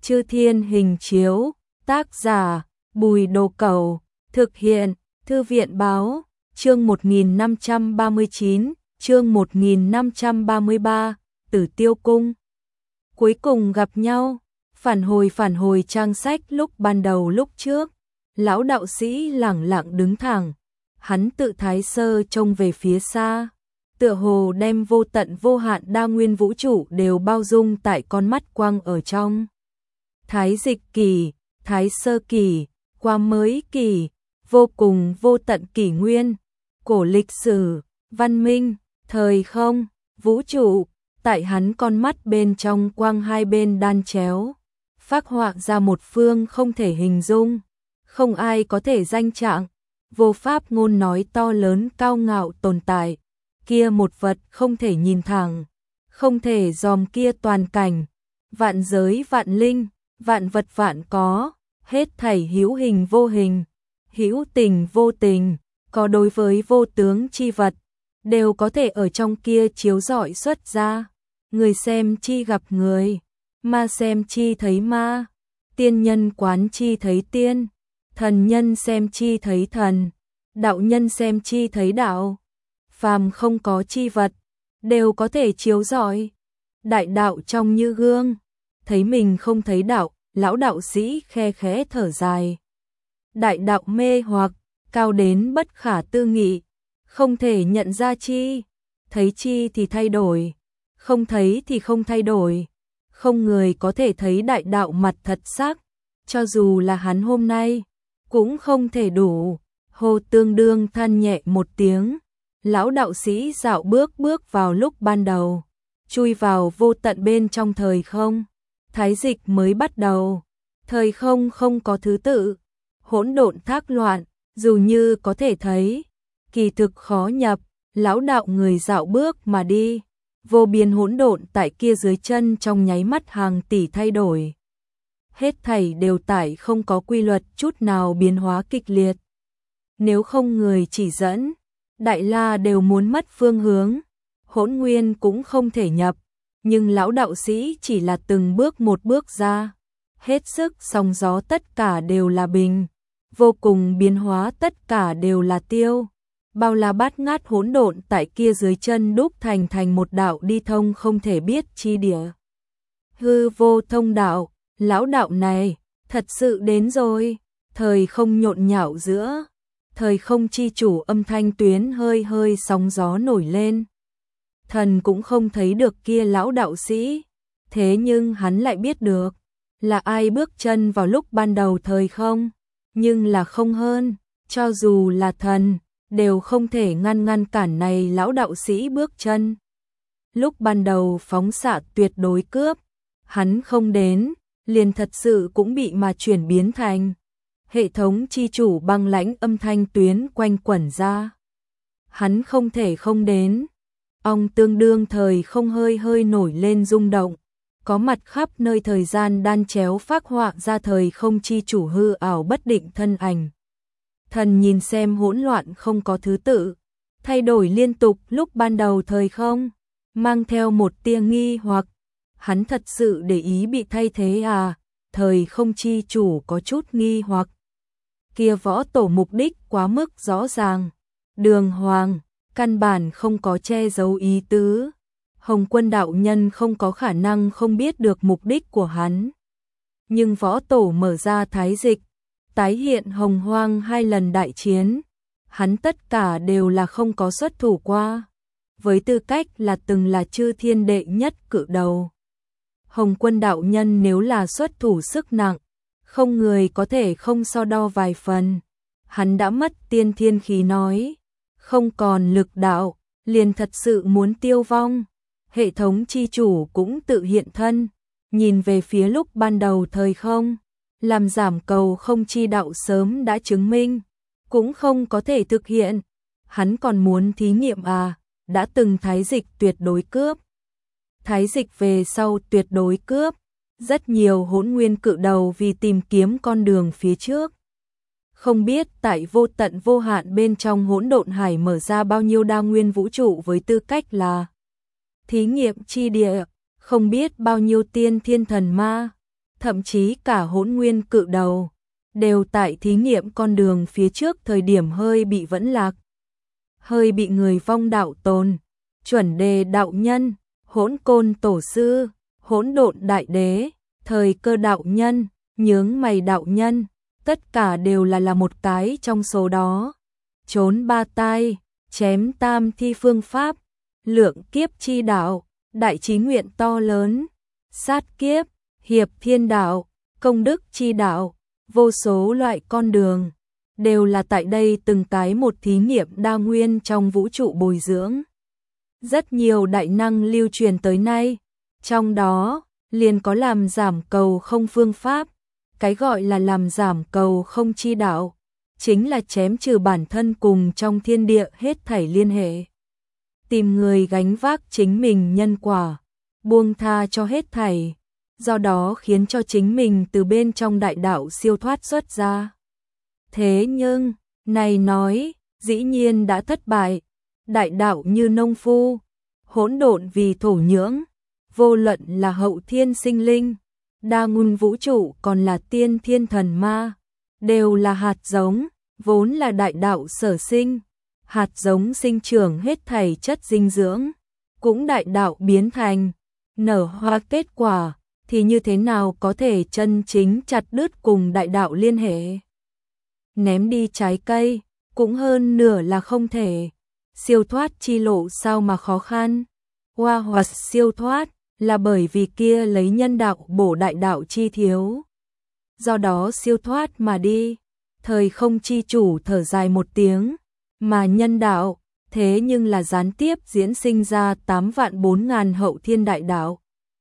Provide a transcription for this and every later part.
Chư Thiên Hình Chiếu, tác giả Bùi Đồ Cẩu, thực hiện Thư viện Báo, chương 1539, chương 1533, Tử Tiêu Cung. Cuối cùng gặp nhau, phản hồi trang sách lúc ban đầu lúc trước, lão đạo sĩ lẳng lặng đứng thẳng, hắn tự thái sơ trông về phía xa, tựa hồ đem vô tận vô hạn đa nguyên vũ trụ đều bao dung tại con mắt quang ở trong. Thái dịch kỳ, thái sơ kỳ, qua mới kỳ, vô cùng vô tận kỷ nguyên, cổ lịch sử, văn minh, thời không, vũ trụ, tại hắn con mắt bên trong quang hai bên đan chéo, phác họa ra một phương không thể hình dung, không ai có thể danh trạng, vô pháp ngôn nói to lớn cao ngạo tồn tại, kia một vật không thể nhìn thẳng, không thể dòm kia toàn cảnh, vạn giới vạn linh, vạn vật vạn có, hết thảy hữu hình vô hình, hữu tình vô tình, có đối với vô tướng chi vật, đều có thể ở trong kia chiếu rọi xuất ra. Người xem chi gặp người, ma xem chi thấy ma, tiên nhân quán chi thấy tiên, thần nhân xem chi thấy thần, đạo nhân xem chi thấy đạo, phàm không có chi vật, đều có thể chiếu rọi. Đại đạo trong như gương, thấy mình không thấy đạo, lão đạo sĩ khe khẽ thở dài. Đại đạo mê hoặc, cao đến bất khả tư nghị, không thể nhận ra chi, thấy chi thì thay đổi, không thấy thì không thay đổi, không người có thể thấy đại đạo mặt thật sắc, cho dù là hắn hôm nay, cũng không thể đủ. Hồ Tương Đương than nhẹ một tiếng, lão đạo sĩ dạo bước vào lúc ban đầu, chui vào vô tận bên trong thời không, thái dịch mới bắt đầu, thời không không có thứ tự, hỗn độn thác loạn, dù như có thể thấy, kỳ thực khó nhập, lão đạo người dạo bước mà đi, vô biên hỗn độn tại kia dưới chân trong nháy mắt hàng tỷ thay đổi. Hết thảy đều tại không có quy luật chút nào biến hóa kịch liệt. Nếu không người chỉ dẫn, đại la đều muốn mất phương hướng, hỗn nguyên cũng không thể nhập, nhưng lão đạo sĩ chỉ là từng bước một bước ra, hết sức sóng gió tất cả đều là bình, vô cùng biến hóa tất cả đều là tiêu, bao la bát ngát hỗn độn tại kia dưới chân đúc thành một đạo đi thông không thể biết chi địa. Hư vô thông đạo, lão đạo này, thật sự đến rồi, thời không nhộn nhạo giữa, thời không chi chủ âm thanh tuyến hơi hơi sóng gió nổi lên. Thần cũng không thấy được kia lão đạo sĩ, thế nhưng hắn lại biết được, là ai bước chân vào lúc ban đầu thời không, nhưng là không hơn, cho dù là thần, đều không thể ngăn cản này lão đạo sĩ bước chân. Lúc ban đầu phóng xạ tuyệt đối cướp, hắn không đến, liền thật sự cũng bị mà chuyển biến thành. Hệ thống chi chủ băng lãnh âm thanh tuyến quanh quẩn ra. Hắn không thể không đến. Ông Tương Đương thời không hơi hơi nổi lên rung động. Có mặt khắp nơi thời gian đan chéo phác họa ra thời không chi chủ hư ảo bất định thân ảnh. Thần nhìn xem hỗn loạn không có thứ tự, thay đổi liên tục lúc ban đầu thời không, mang theo một tia nghi hoặc. Hắn thật sự để ý bị thay thế à? Thời không chi chủ có chút nghi hoặc. Kia võ tổ mục đích quá mức rõ ràng, đường hoàng, căn bản không có che giấu ý tứ. Hồng Quân đạo nhân không có khả năng không biết được mục đích của hắn. Nhưng võ tổ mở ra thái dịch, tái hiện hồng hoang 2 lần đại chiến, hắn tất cả đều là không có xuất thủ qua, với tư cách là từng là chư thiên đệ nhất cự đầu. Hồng Quân đạo nhân nếu là xuất thủ sức nặng, không người có thể không so đo vài phần. Hắn đã mất tiên thiên khí nói, không còn lực đạo, liền thật sự muốn tiêu vong. Hệ thống chi chủ cũng tự hiện thân, nhìn về phía lúc ban đầu thời không, làm giảm cầu không chi đạo sớm đã chứng minh, cũng không có thể thực hiện. Hắn còn muốn thí nghiệm à, đã từng thái dịch tuyệt đối cướp. Thái dịch về sau tuyệt đối cướp, rất nhiều hỗn nguyên cự đầu vì tìm kiếm con đường phía trước. Không biết tại vô tận vô hạn bên trong hỗn độn hải mở ra bao nhiêu đa nguyên vũ trụ với tư cách là thí nghiệm chi địa, không biết bao nhiêu tiên thiên thần ma, thậm chí cả Hỗn Nguyên Cự Đầu, đều tại thí nghiệm con đường phía trước thời điểm hơi bị vẫn lạc. Hơi bị người vong đạo tồn, chuẩn đề đạo nhân, Hỗn Côn tổ sư, Hỗn Độn đại đế, Thời Cơ đạo nhân, Nhướng Mày đạo nhân, tất cả đều là một cái trong số đó. Trốn ba tai, chém tam thi phương pháp, lượng kiếp chi đạo, đại chí nguyện to lớn, sát kiếp, hiệp thiên đạo, công đức chi đạo, vô số loại con đường, đều là tại đây từng cái một thí nghiệm đa nguyên trong vũ trụ bồi dưỡng. Rất nhiều đại năng lưu truyền tới nay, trong đó liền có làm giảm cầu không phương pháp. Cái gọi là làm giảm cầu không chi đạo, chính là chém trừ bản thân cùng trong thiên địa hết thảy liên hệ. Tìm người gánh vác chính mình nhân quả, buông tha cho hết thảy, do đó khiến cho chính mình từ bên trong đại đạo siêu thoát xuất ra. Thế nhưng, này nói, dĩ nhiên đã thất bại, đại đạo như nông phu, hỗn độn vì thổ nhưỡng, vô luận là hậu thiên sinh linh, đa nguyên vũ trụ còn là tiên thiên thần ma, đều là hạt giống, vốn là đại đạo sở sinh, hạt giống sinh trưởng hết thảy chất dinh dưỡng, cũng đại đạo biến thành, nở hoa kết quả, thì như thế nào có thể chân chính chặt đứt cùng đại đạo liên hệ. Ném đi trái cây, cũng hơn nửa là không thể, siêu thoát chi lộ sao mà khó khăn, hoa hoặc siêu thoát, là bởi vì kia lấy nhân đạo bổ đại đạo chi thiếu. Do đó siêu thoát mà đi, thời không chi chủ thở dài một tiếng, mà nhân đạo, thế nhưng là gián tiếp diễn sinh ra 8.400.000 hậu thiên đại đạo.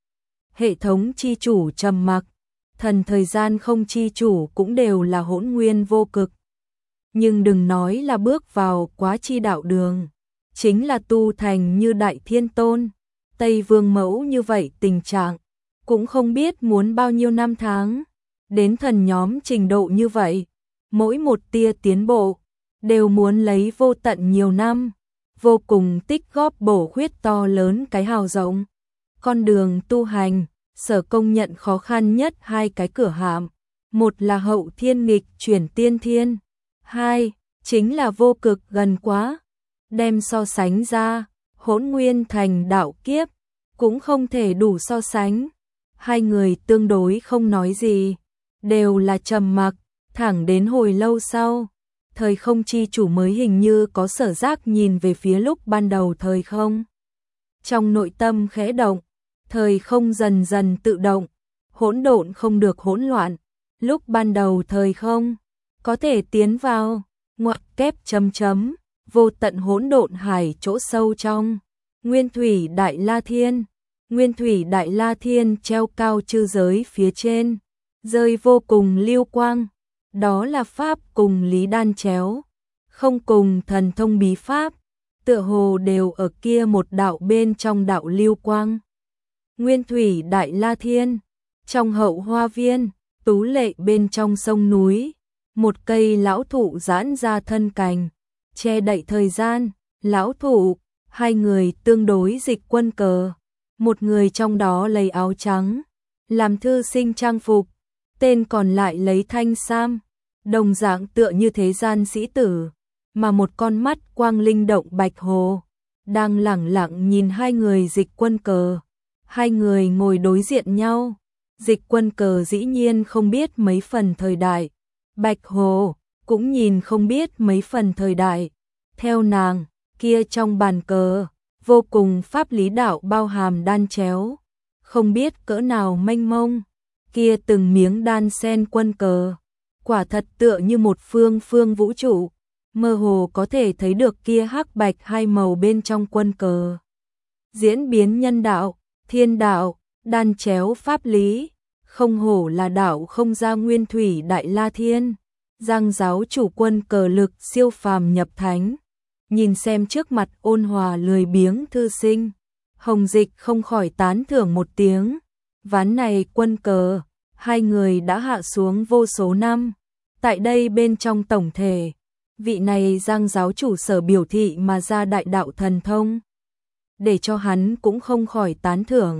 Hệ thống chi chủ trầm mặc, thần thời gian không chi chủ cũng đều là hỗn nguyên vô cực. Nhưng đừng nói là bước vào quá chi đạo đường, chính là tu thành như Đại Thiên Tôn, Tây Vương Mẫu như vậy tình trạng, cũng không biết muốn bao nhiêu năm tháng, đến thần nhóm trình độ như vậy, mỗi một tia tiến bộ, đều muốn lấy vô tận nhiều năm, vô cùng tích góp bổ khuyết to lớn cái hào rộng. Con đường tu hành, sở công nhận khó khăn nhất hai cái cửa hạm, một là hậu thiên nghịch chuyển tiên thiên, hai, chính là vô cực gần quá, đem so sánh ra, hỗn nguyên thành đạo kiếp, cũng không thể đủ so sánh. Hai người tương đối không nói gì, đều là trầm mặc, thẳng đến hồi lâu sau, thời không chi chủ mới hình như có sở giác nhìn về phía lúc ban đầu thời không. Trong nội tâm khẽ động, thời không dần dần tự động, hỗn độn không được hỗn loạn, lúc ban đầu thời không có thể tiến vào ngoặc kép chấm chấm vô tận hỗn độn hải chỗ sâu trong Nguyên Thủy Đại La Thiên. Nguyên Thủy Đại La Thiên treo cao chư giới phía trên, rơi vô cùng lưu quang, đó là pháp cùng lý đan chéo, không cùng thần thông bí pháp, tựa hồ đều ở kia một đạo bên trong đạo lưu quang. Nguyên Thủy Đại La Thiên, trong hậu hoa viên, tú lệ bên trong sông núi, một cây lão thụ giãn ra thân cành, che đậy thời gian, lão thụ, hai người tương đối dịch quân cờ, một người trong đó lấy áo trắng, làm thư sinh trang phục, tên còn lại lấy thanh sam, đồng dạng tựa như thế gian sĩ tử, mà một con mắt quang linh động bạch hồ, đang lẳng lặng nhìn hai người dịch quân cờ. Hai người ngồi đối diện nhau, dịch quân cờ dĩ nhiên không biết mấy phần thời đại, bạch hồ cũng nhìn không biết mấy phần thời đại. Theo nàng, kia trong bàn cờ, vô cùng pháp lý đạo bao hàm đan chéo, không biết cỡ nào mênh mông, kia từng miếng đan sen quân cờ, quả thật tựa như một phương phương vũ trụ, mơ hồ có thể thấy được kia hắc bạch hai màu bên trong quân cờ. Diễn biến nhân đạo, thiên đạo, đan chéo pháp lý, không hổ là đạo không ra Nguyên Thủy Đại La Thiên, giang giáo chủ quân cờ lực siêu phàm nhập thánh. Nhìn xem trước mặt ôn hòa lười biếng thư sinh, Hồng Dịch không khỏi tán thưởng một tiếng, ván này quân cờ, hai người đã hạ xuống vô số năm, tại đây bên trong tổng thể, vị này giang giáo chủ sở biểu thị mà ra đại đạo thần thông, để cho hắn cũng không khỏi tán thưởng,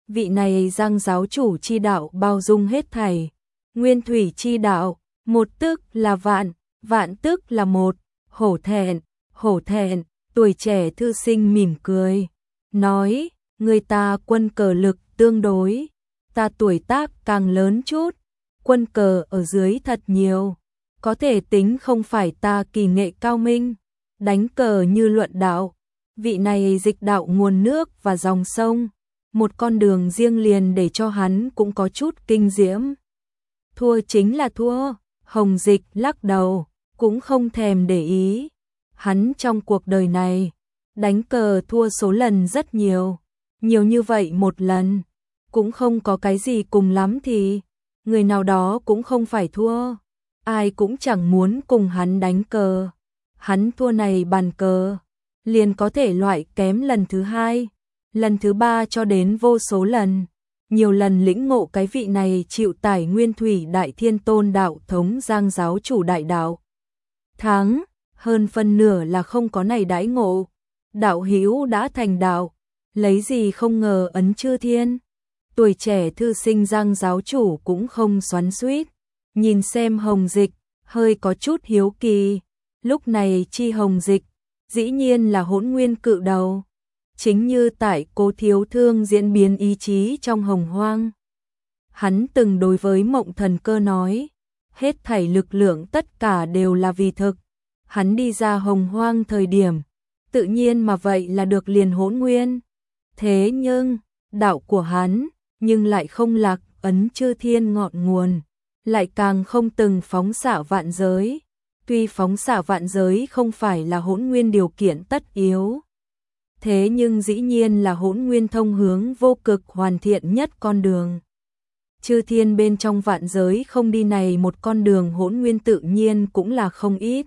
vị này Giang giáo chủ chi đạo bao dung hết thảy. Nguyên thủy chi đạo, một tức là vạn, vạn tức là một, hổ thẹn, tuổi trẻ thư sinh mỉm cười, nói, người ta quân cờ lực tương đối, ta tuổi tác càng lớn chút, quân cờ ở dưới thật nhiều, có thể tính không phải ta kỳ nghệ cao minh, đánh cờ như luận đạo, vị này dịch đạo nguồn nước và dòng sông, một con đường riêng liền để cho hắn cũng có chút kinh diễm. Thua chính là thua, Hồng Dịch lắc đầu, cũng không thèm để ý. Hắn trong cuộc đời này, đánh cờ thua số lần rất nhiều, nhiều như vậy một lần, cũng không có cái gì, cùng lắm thì người nào đó cũng không phải thua, ai cũng chẳng muốn cùng hắn đánh cờ. Hắn thua này bàn cờ, liền có thể loại kém lần thứ hai, lần thứ ba cho đến vô số lần. Nhiều lần lĩnh ngộ cái vị này chịu tải nguyên thủy đại thiên tôn đạo thống Giang giáo chủ đại đạo. Thắng, hơn phân nửa là không có này đãi ngộ. Đạo hữu đã thành đạo, lấy gì không ngờ ấn chư thiên. Tuổi trẻ thư sinh Giang giáo chủ cũng không xoắn xuýt, nhìn xem Hồng Dịch, hơi có chút hiếu kỳ. Lúc này chi Hồng Dịch, dĩ nhiên là Hỗn Nguyên cự đầu. Chính như tại Cố Thiếu Thương diễn biến ý chí trong Hồng Hoang. Hắn từng đối với Mộng Thần Cơ nói, hết thảy lực lượng tất cả đều là vì thực. Hắn đi ra Hồng Hoang thời điểm, tự nhiên mà vậy là được liền Hỗn Nguyên. Thế nhưng, đạo của hắn, nhưng lại không lạc ấn chư thiên ngọn nguồn, lại càng không từng phóng xạ vạn giới. Tuy phóng xạ vạn giới không phải là Hỗn Nguyên điều kiện tất yếu, thế nhưng dĩ nhiên là Hỗn Nguyên thông hướng vô cực hoàn thiện nhất con đường. Chư thiên bên trong vạn giới không đi này một con đường Hỗn Nguyên tự nhiên cũng là không ít.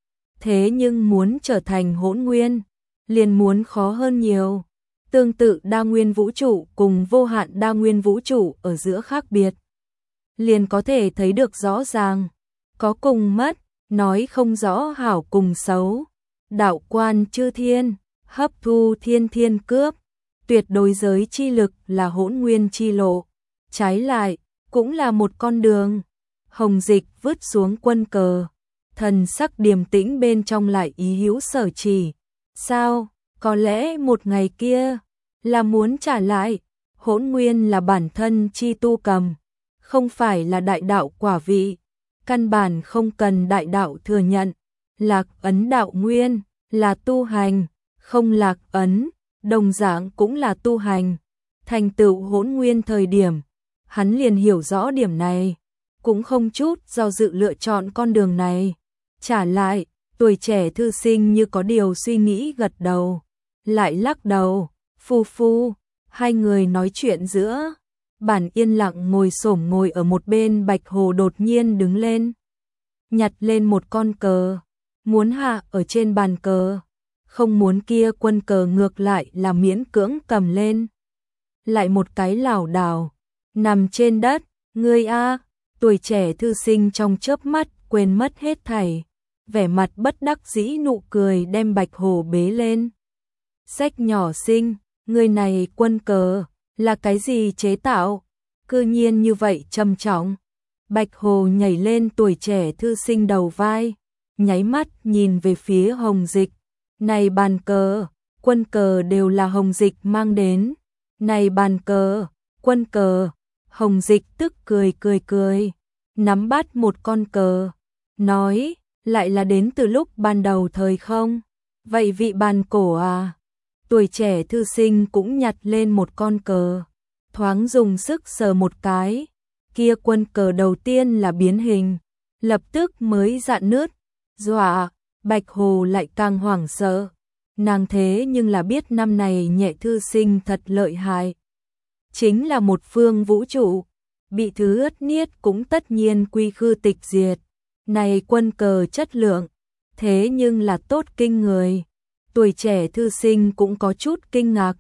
Thế nhưng muốn trở thành Hỗn Nguyên, liền muốn khó hơn nhiều. Tương tự đa nguyên vũ trụ cùng vô hạn đa nguyên vũ trụ ở giữa khác biệt, liền có thể thấy được rõ ràng. Có cùng mất, nói không rõ hảo cùng xấu. Đạo quan chư thiên, hấp thu thiên thiên cướp, tuyệt đối giới chi lực là Hỗn Nguyên chi lộ, trái lại, cũng là một con đường. Hồng Dịch vứt xuống quân cờ, thần sắc điềm tĩnh bên trong lại ý hữu sở chỉ. Sao, có lẽ một ngày kia, là muốn trả lại, Hỗn Nguyên là bản thân chi tu cầm, không phải là đại đạo quả vị, căn bản không cần đại đạo thừa nhận, lạc ấn đạo nguyên, là tu hành. Không lạc ấn, đồng dạng cũng là tu hành. Thành tựu Hỗn Nguyên thời điểm, hắn liền hiểu rõ điểm này, cũng không chút do dự lựa chọn con đường này. Trả lại, tuổi trẻ thư sinh như có điều suy nghĩ gật đầu, lại lắc đầu, phu, hai người nói chuyện giữa. Bản yên lặng ngồi ở một bên Bạch Hồ đột nhiên đứng lên, nhặt lên một con cờ, muốn hạ ở trên bàn cờ. Không muốn kia quân cờ ngược lại là miễn cưỡng cầm lên. Lại một cái lảo đảo, nằm trên đất, ngươi a, tuổi trẻ thư sinh trong chớp mắt quên mất hết thảy, vẻ mặt bất đắc dĩ nụ cười đem Bạch Hồ bế lên. Sách nhỏ xinh, người này quân cờ, là cái gì chế tạo, cư nhiên như vậy trầm trọng. Bạch Hồ nhảy lên tuổi trẻ thư sinh đầu vai, nháy mắt nhìn về phía Hồng Dịch. Này bàn cờ, quân cờ đều là Hồng Dịch mang đến. Này bàn cờ, quân cờ, Hồng Dịch tức cười, nắm bắt một con cờ, nói, lại là đến từ lúc ban đầu thời không? Vậy vị bàn cổ à? Tuổi trẻ thư sinh cũng nhặt lên một con cờ, thoáng dùng sức sờ một cái, kia quân cờ đầu tiên là biến hình, lập tức mới rạn nứt, dọa. Bạch Hồ lại càng hoảng sợ, nàng thế nhưng là biết năm này nhẹ thư sinh thật lợi hại. Chính là một phương vũ trụ, bị thứ ướt niết cũng tất nhiên quy khư tịch diệt. Này quân cờ chất lượng, thế nhưng là tốt kinh người. Tuổi trẻ thư sinh cũng có chút kinh ngạc.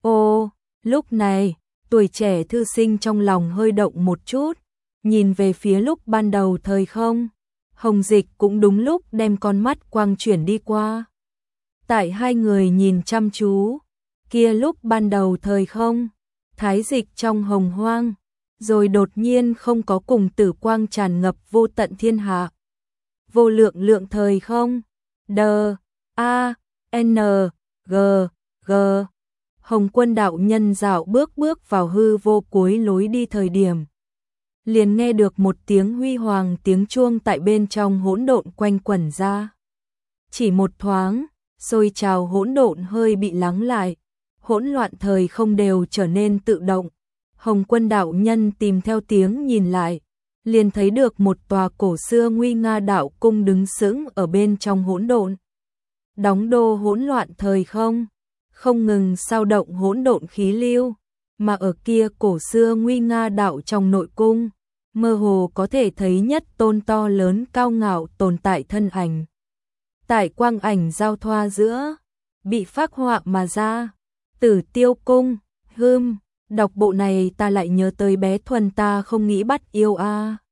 Ô, lúc này, tuổi trẻ thư sinh trong lòng hơi động một chút, nhìn về phía lúc ban đầu thời không. Hồng Dịch cũng đúng lúc đem con mắt quang chuyển đi qua. Tại hai người nhìn chăm chú, kia lúc ban đầu thời không, thái dịch trong hồng hoang, rồi đột nhiên không có cùng tử quang tràn ngập vô tận thiên hạ. Vô lượng lượng thời không? Đờ, A, N, G, G. Hồng Quân đạo nhân dạo bước vào hư vô cuối lối đi thời điểm. Liền nghe được một tiếng huy hoàng tiếng chuông tại bên trong hỗn độn quanh quẩn ra. Chỉ một thoáng, sôi trào hỗn độn hơi bị lắng lại, hỗn loạn thời không đều trở nên tự động. Hồng Quân đạo nhân tìm theo tiếng nhìn lại, liền thấy được một tòa cổ xưa nguy nga đạo cung đứng sững ở bên trong hỗn độn. Đóng đô hỗn loạn thời không ngừng sao động hỗn độn khí lưu, mà ở kia cổ xưa nguy nga đạo trong nội cung, mơ hồ có thể thấy nhất tôn to lớn cao ngạo tồn tại thân ảnh. Tại quang ảnh giao thoa giữa, bị phác họa mà ra, Tử Tiêu Cung, đọc bộ này ta lại nhớ tới bé Thuần ta không nghĩ bắt yêu a.